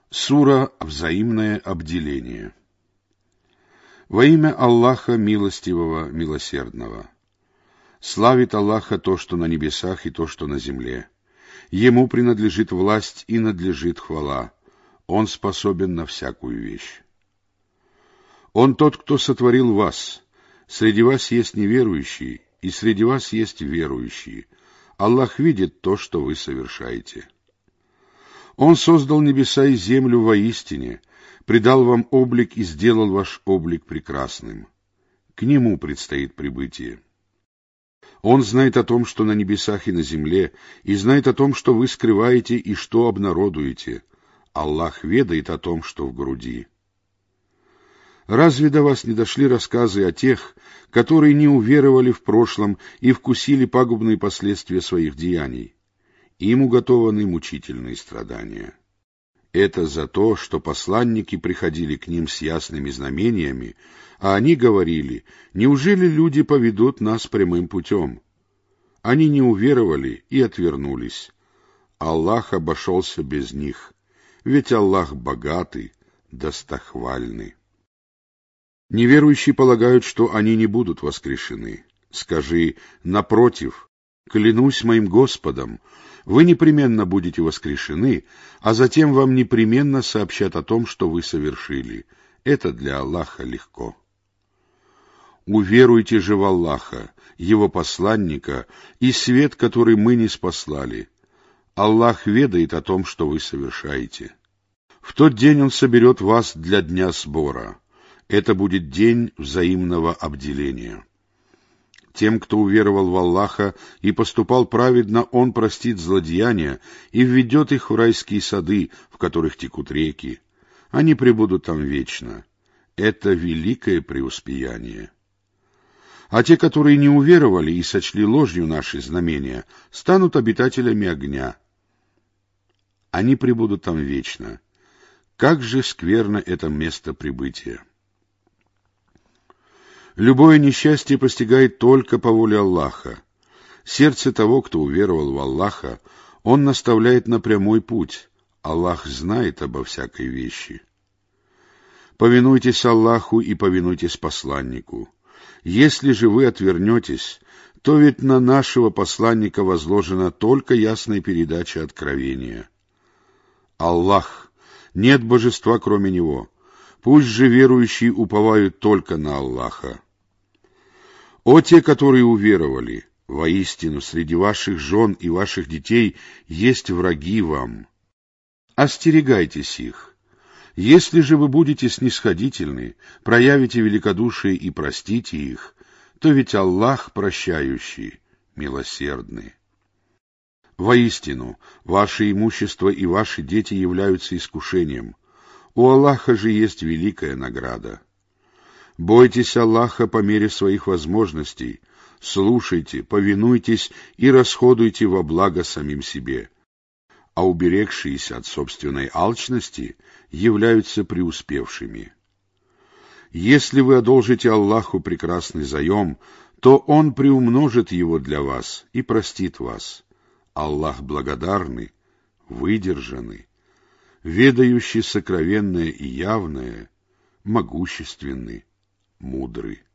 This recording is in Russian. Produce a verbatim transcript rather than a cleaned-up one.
Сура «Взаимное обделение». Во имя Аллаха Милостивого, Милосердного. Славит Аллаха то, что на небесах, и то, что на земле. Ему принадлежит власть и надлежит хвала. Он способен на всякую вещь. Он тот, кто сотворил вас. Среди вас есть неверующие, и среди вас есть верующие. Аллах видит то, что вы совершаете. Он создал небеса и землю воистине, придал вам облик и сделал ваш облик прекрасным. К Нему предстоит прибытие. Он знает о том, что на небесах и на земле, и знает о том, что вы скрываете и что обнародуете. Аллах ведает о том, что в груди. Разве до вас не дошли рассказы о тех, которые не уверовали в прошлом и вкусили пагубные последствия своих деяний? Им уготованы мучительные страдания. Это за то, что посланники приходили к ним с ясными знамениями, а они говорили: «Неужели люди поведут нас прямым путем?» Они не уверовали и отвернулись. Аллах обошелся без них, ведь Аллах богатый, достохвальный. Неверующие полагают, что они не будут воскрешены. Скажи: напротив, клянусь моим Господом, вы непременно будете воскрешены, а затем вам непременно сообщат о том, что вы совершили. Это для Аллаха легко. Уверуйте же в Аллаха, Его посланника и свет, который мы ниспослали. Аллах ведает о том, что вы совершаете. В тот день Он соберет вас для дня сбора. Это будет день взаимного обделения. Тем, кто уверовал в Аллаха и поступал праведно, Он простит злодеяния и введет их в райские сады, в которых текут реки. Они пребудут там вечно. Это великое преуспеяние. А те, которые не уверовали и сочли ложью наши знамения, станут обитателями огня. Они пребудут там вечно. Как же скверно это место прибытия! Любое несчастье постигает только по воле Аллаха. Сердце того, кто уверовал в Аллаха, Он наставляет на прямой путь. Аллах знает обо всякой вещи. Повинуйтесь Аллаху и повинуйтесь посланнику. Если же вы отвернетесь, то ведь на нашего посланника возложена только ясная передача откровения. Аллах, нет божества кроме Него. Пусть же верующие уповают только на Аллаха. О те, которые уверовали, воистину среди ваших жен и ваших детей есть враги вам. Остерегайтесь их. Если же вы будете снисходительны, проявите великодушие и простите их, то ведь Аллах прощающий, милосердный. Воистину, ваше имущество и ваши дети являются искушением. У Аллаха же есть великая награда. Бойтесь Аллаха по мере своих возможностей, слушайте, повинуйтесь и расходуйте во благо самим себе. А уберегшиеся от собственной алчности являются преуспевшими. Если вы одолжите Аллаху прекрасный заем, то Он приумножит его для вас и простит вас. Аллах благодарный, выдержанный, ведающий сокровенное и явное, могущественный, мудрый.